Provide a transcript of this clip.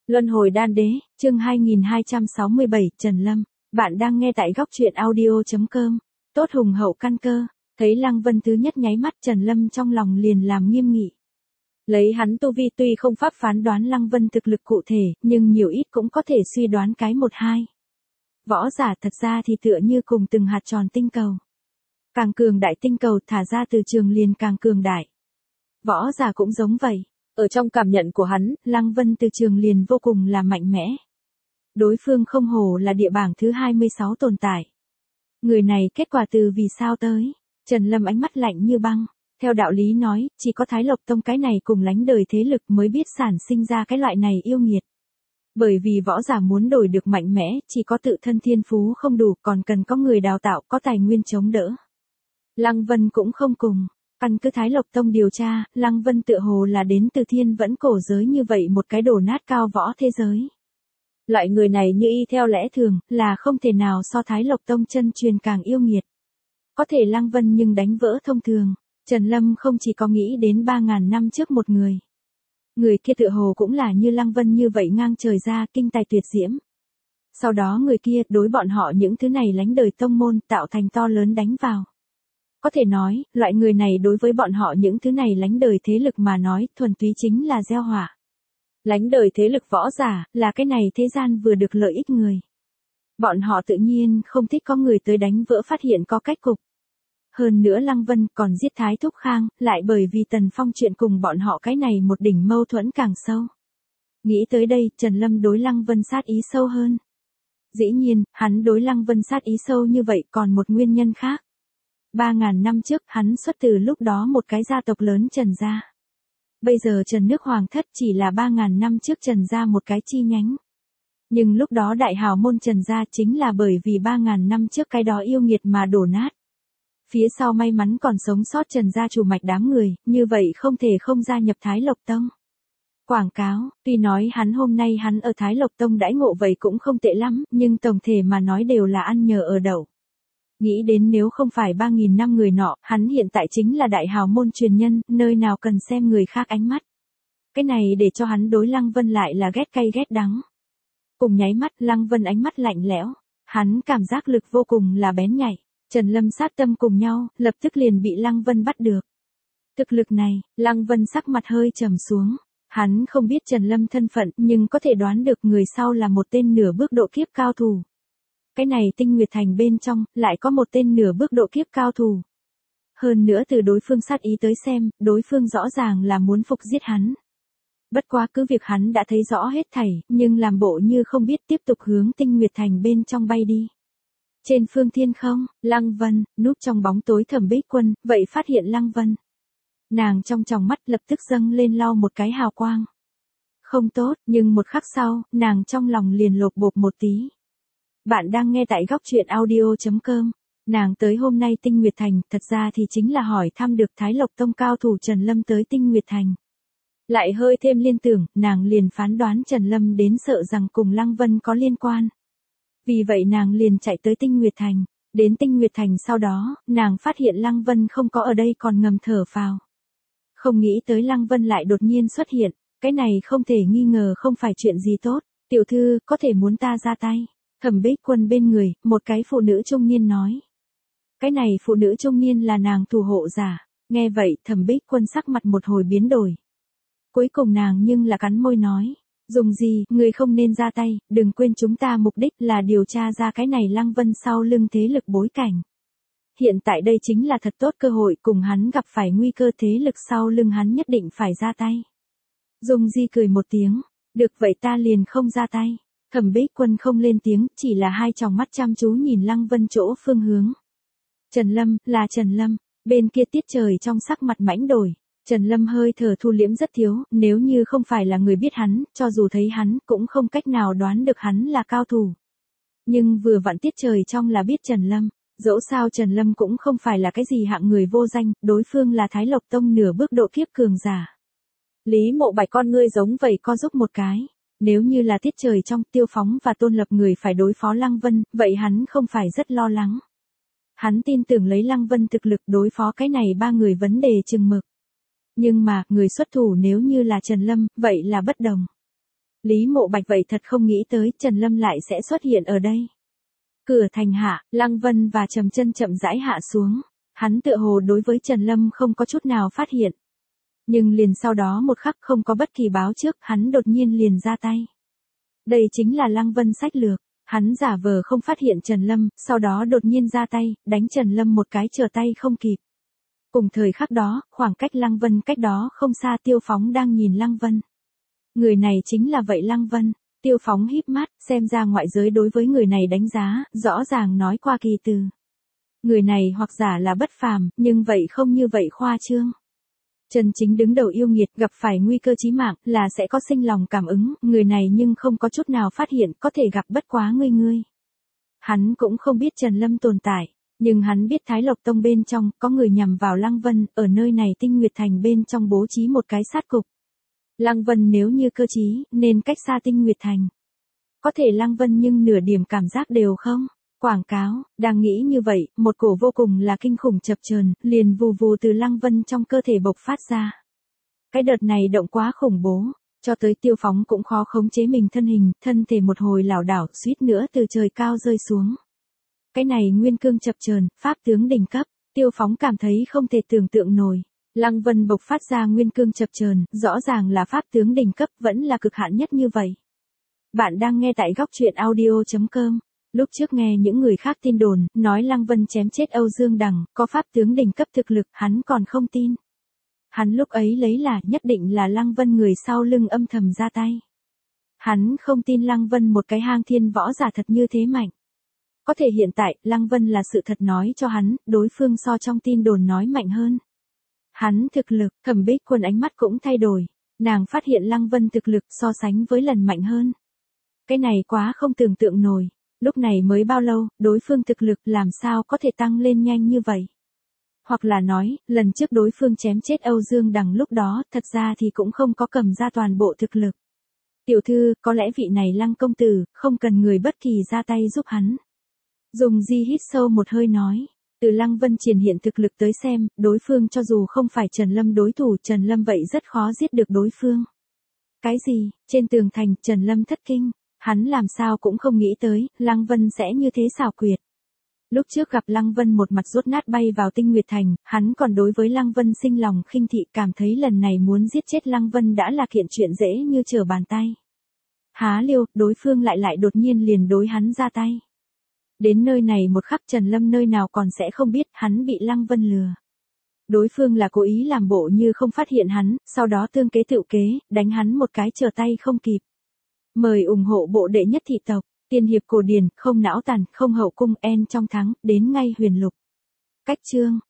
Luân hồi đan đế, chương 2267, Trần Lâm. Bạn đang nghe tại góc truyện audio.com. Tốt hùng hậu căn cơ. Thấy Lăng Vân thứ nhất nháy mắt, Trần Lâm trong lòng liền làm nghiêm nghị. Lấy hắn tu vi tuy không pháp phán đoán Lăng Vân thực lực cụ thể, nhưng nhiều ít cũng có thể suy đoán cái một hai. Võ giả thật ra thì tựa như cùng từng hạt tròn tinh cầu. Càng cường đại tinh cầu thả ra từ trường liền càng cường đại. Võ giả cũng giống vậy. Ở trong cảm nhận của hắn, Lăng Vân từ trường liền vô cùng là mạnh mẽ. Đối phương không hổ là địa bảng thứ 26 tồn tại. Người này kết quả từ vì sao tới? Trần Lâm ánh mắt lạnh như băng. Theo đạo lý nói, chỉ có Thái Lộc Tông cái này cùng lánh đời thế lực mới biết sản sinh ra cái loại này yêu nghiệt. Bởi vì võ giả muốn đổi được mạnh mẽ, chỉ có tự thân thiên phú không đủ, còn cần có người đào tạo, có tài nguyên chống đỡ. Lăng Vân cũng không cùng. Căn cứ Thái Lộc Tông điều tra, Lăng Vân tựa hồ là đến từ thiên vẫn cổ giới như vậy một cái đổ nát cao võ thế giới. Loại người này như y theo lẽ thường, là không thể nào so Thái Lộc Tông chân truyền càng yêu nghiệt. Có thể Lăng Vân nhưng đánh vỡ thông thường. Trần Lâm không chỉ có nghĩ đến 3.000 năm trước một người. Người kia tựa hồ cũng là như Lăng Vân như vậy ngang trời ra, kinh tài tuyệt diễm. Sau đó người kia đối bọn họ những thứ này lánh đời tông môn tạo thành to lớn đánh vào. Có thể nói, loại người này đối với bọn họ những thứ này lánh đời thế lực mà nói, thuần túy chính là gieo họa. Lánh đời thế lực võ giả, là cái này thế gian vừa được lợi ích người. Bọn họ tự nhiên không thích có người tới đánh vỡ phát hiện có cách cục. Hơn nữa Lăng Vân còn giết Thái Thúc Khang, lại bởi vì Tần Phong chuyện cùng bọn họ cái này một đỉnh mâu thuẫn càng sâu. Nghĩ tới đây, Trần Lâm đối Lăng Vân sát ý sâu hơn. Dĩ nhiên, hắn đối Lăng Vân sát ý sâu như vậy còn một nguyên nhân khác. 3.000 năm trước, hắn xuất từ lúc đó một cái gia tộc lớn Trần gia. Bây giờ Trần Nước Hoàng thất chỉ là 3.000 năm trước Trần gia một cái chi nhánh. Nhưng lúc đó đại hào môn Trần gia chính là bởi vì 3.000 năm trước cái đó yêu nghiệt mà đổ nát. Phía sau may mắn còn sống sót Trần gia chủ mạch đám người, như vậy không thể không gia nhập Thái Lộc Tông. Quảng cáo, tuy nói hắn hôm nay hắn ở Thái Lộc Tông đãi ngộ vậy cũng không tệ lắm, nhưng tổng thể mà nói đều là ăn nhờ ở đậu. Nghĩ đến nếu không phải 3.000 năm người nọ, hắn hiện tại chính là đại hào môn truyền nhân, nơi nào cần xem người khác ánh mắt. Cái này để cho hắn đối Lăng Vân lại là ghét cay ghét đắng. Cùng nháy mắt, Lăng Vân ánh mắt lạnh lẽo, hắn cảm giác lực vô cùng là bén nhạy. Trần Lâm sát tâm cùng nhau, lập tức liền bị Lăng Vân bắt được. Thực lực này, Lăng Vân sắc mặt hơi trầm xuống. Hắn không biết Trần Lâm thân phận, nhưng có thể đoán được người sau là một tên nửa bước độ kiếp cao thủ. Cái này Tinh Nguyệt Thành bên trong, lại có một tên nửa bước độ kiếp cao thủ. Hơn nữa từ đối phương sát ý tới xem, đối phương rõ ràng là muốn phục giết hắn. Bất quá cứ việc hắn đã thấy rõ hết thảy, nhưng làm bộ như không biết tiếp tục hướng Tinh Nguyệt Thành bên trong bay đi. Trên phương thiên không, Lăng Vân, núp trong bóng tối Thẩm Bích Quân, vậy phát hiện Lăng Vân. Nàng trong tròng mắt lập tức dâng lên lau một cái hào quang. Không tốt, nhưng một khắc sau, nàng trong lòng liền lột bột một tí. Bạn đang nghe tại góc truyện audio.com. Nàng tới hôm nay Tinh Nguyệt Thành, thật ra thì chính là hỏi thăm được Thái Lộc Tông cao thủ Trần Lâm tới Tinh Nguyệt Thành. Lại hơi thêm liên tưởng, nàng liền phán đoán Trần Lâm đến sợ rằng cùng Lăng Vân có liên quan. Vì vậy nàng liền chạy tới Tinh Nguyệt Thành. Đến Tinh Nguyệt Thành sau đó, nàng phát hiện Lăng Vân không có ở đây còn ngầm thở phào. Không nghĩ tới Lăng Vân lại đột nhiên xuất hiện, cái này không thể nghi ngờ không phải chuyện gì tốt. Tiểu thư, có thể muốn ta ra tay. Thẩm Bích Quân bên người, một cái phụ nữ trung niên nói. Cái này phụ nữ trung niên là nàng thủ hộ giả. Nghe vậy, Thẩm Bích Quân sắc mặt một hồi biến đổi. Cuối cùng nàng nhưng là cắn môi nói. Dùng gì, người không nên ra tay, đừng quên chúng ta mục đích là điều tra ra cái này Lăng Vân sau lưng thế lực bối cảnh. Hiện tại đây chính là thật tốt cơ hội cùng hắn gặp phải nguy cơ thế lực sau lưng hắn nhất định phải ra tay. Dung Di cười một tiếng. Được vậy ta liền không ra tay. Thẩm Bích Quân không lên tiếng, chỉ là hai tròng mắt chăm chú nhìn Lăng Vân chỗ phương hướng. Trần Lâm, là Trần Lâm, bên kia Tiết Trời trong sắc mặt mãnh đổi. Trần Lâm hơi thở thu liễm rất thiếu, nếu như không phải là người biết hắn, cho dù thấy hắn, cũng không cách nào đoán được hắn là cao thủ. Nhưng vừa vặn Tiết Trời trong là biết Trần Lâm, dẫu sao Trần Lâm cũng không phải là cái gì hạng người vô danh, đối phương là Thái Lộc Tông nửa bước độ kiếp cường giả. Lý Mộ Bạch con ngươi giống vậy co giúp một cái. Nếu như là Tiết Trời trong, Tiêu Phóng và Tôn Lập người phải đối phó Lăng Vân, vậy hắn không phải rất lo lắng. Hắn tin tưởng lấy Lăng Vân thực lực đối phó cái này ba người vấn đề chừng mực. Nhưng mà, người xuất thủ nếu như là Trần Lâm, vậy là bất đồng. Lý Mộ Bạch vậy thật không nghĩ tới Trần Lâm lại sẽ xuất hiện ở đây. Cửa thành hạ, Lăng Vân và Trầm Chân chậm rãi hạ xuống. Hắn tựa hồ đối với Trần Lâm không có chút nào phát hiện. Nhưng liền sau đó một khắc không có bất kỳ báo trước, hắn đột nhiên liền ra tay. Đây chính là Lăng Vân sách lược. Hắn giả vờ không phát hiện Trần Lâm, sau đó đột nhiên ra tay, đánh Trần Lâm một cái trở tay không kịp. Cùng thời khắc đó, khoảng cách Lăng Vân cách đó không xa Tiêu Phóng đang nhìn Lăng Vân. Người này chính là vậy Lăng Vân. Tiêu Phóng híp mắt, xem ra ngoại giới đối với người này đánh giá, rõ ràng nói qua kỳ từ. Người này hoặc giả là bất phàm, nhưng vậy không như vậy khoa trương. Chân chính đứng đầu yêu nghiệt gặp phải nguy cơ chí mạng là sẽ có sinh lòng cảm ứng, người này nhưng không có chút nào phát hiện có thể gặp bất quá ngươi. Hắn cũng không biết Trần Lâm tồn tại, nhưng hắn biết Thái Lộc Tông bên trong có người nhằm vào Lăng Vân, ở nơi này Tinh Nguyệt Thành bên trong bố trí một cái sát cục. Lăng Vân nếu như cơ trí, nên cách xa Tinh Nguyệt Thành. Có thể Lăng Vân nhưng nửa điểm cảm giác đều không. Quảng cáo, đang nghĩ như vậy, một cổ vô cùng là kinh khủng chập chờn, liền vù vù từ Lăng Vân trong cơ thể bộc phát ra. Cái đợt này động quá khủng bố, cho tới Tiêu Phóng cũng khó khống chế mình thân hình, thân thể một hồi lảo đảo, suýt nữa từ trời cao rơi xuống. Cái này nguyên cương chập chờn, pháp tướng đỉnh cấp, Tiêu Phóng cảm thấy không thể tưởng tượng nổi. Lăng Vân bộc phát ra nguyên cương chập chờn, rõ ràng là pháp tướng đỉnh cấp, vẫn là cực hạn nhất như vậy. Bạn đang nghe tại góc truyện audio.com. Lúc trước nghe những người khác tin đồn, nói Lăng Vân chém chết Âu Dương Đằng, có pháp tướng đỉnh cấp thực lực, hắn còn không tin. Hắn lúc ấy lấy là nhất định là Lăng Vân người sau lưng âm thầm ra tay. Hắn không tin Lăng Vân một cái hang thiên võ giả thật như thế mạnh. Có thể hiện tại, Lăng Vân là sự thật nói cho hắn, đối phương so trong tin đồn nói mạnh hơn. Hắn thực lực, Thẩm Bích Quân ánh mắt cũng thay đổi. Nàng phát hiện Lăng Vân thực lực so sánh với lần mạnh hơn. Cái này quá không tưởng tượng nổi. Lúc này mới bao lâu, đối phương thực lực làm sao có thể tăng lên nhanh như vậy? Hoặc là nói, lần trước đối phương chém chết Âu Dương Đằng lúc đó, thật ra thì cũng không có cầm ra toàn bộ thực lực. Tiểu thư, có lẽ vị này Lăng công tử, không cần người bất kỳ ra tay giúp hắn. Dùng Di hít sâu một hơi nói, từ Lăng Vân triển hiện thực lực tới xem, đối phương cho dù không phải Trần Lâm đối thủ, Trần Lâm vậy rất khó giết được đối phương. Cái gì, trên tường thành, Trần Lâm thất kinh. Hắn làm sao cũng không nghĩ tới, Lăng Vân sẽ như thế xảo quyệt. Lúc trước gặp Lăng Vân một mặt rốt nát bay vào Tinh Nguyệt Thành, hắn còn đối với Lăng Vân sinh lòng khinh thị, cảm thấy lần này muốn giết chết Lăng Vân đã là kiện chuyện dễ như trở bàn tay. Há liêu, đối phương lại đột nhiên liền đối hắn ra tay. Đến nơi này một khắc Trần Lâm nơi nào còn sẽ không biết hắn bị Lăng Vân lừa. Đối phương là cố ý làm bộ như không phát hiện hắn, sau đó tương kế tựu kế, đánh hắn một cái trở tay không kịp. Mời ủng hộ bộ đệ nhất thị tộc, tiên hiệp cổ điển, không não tàn, không hậu cung, en trong thắng, đến ngay huyền lục. Cách chương.